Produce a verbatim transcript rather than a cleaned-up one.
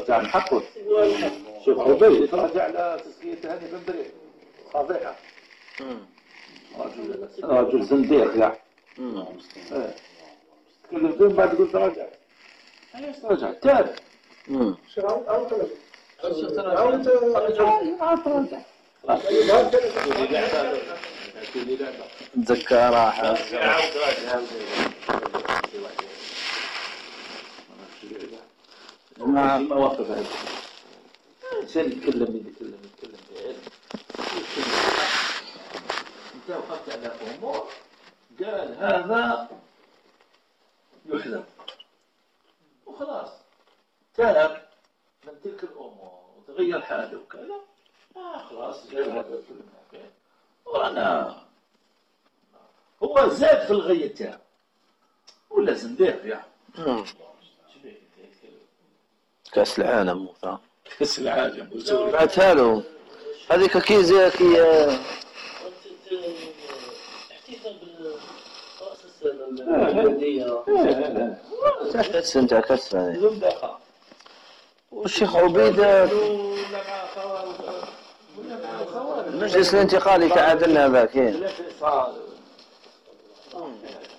ترجع نحقق. شوف عبيد يتراجع على تسقية هاني بن بريد فضيحة. رجل رجل زنديق يعني. ايه تكلم فين بعد تقول تراجع. ليش تراجع؟ تاب. امم شو عاود عاود تراجع. عاود تراجع. عاود تراجع. تذكر راحة. ما ما وقف هذا. إنسان يتكلم يتكلم يتكلم بعلم. أنت وقفت على أمور قال هذا يحذر وخلاص تاب من تلك الأمور وتغير حاله وكذا. آه خلاص جاء هذا كل ما وأنا هو زاد في الغية تاعه ولا زنديق يعني. كأس العالم موسى. كأس العالم. بعتها له. هذيك كي زي كي. احتفال برأس السنة الهندية. كأس أنت كأس هذه. والشيخ عبيدة. المجلس الانتقالي تعادلنا ذاك.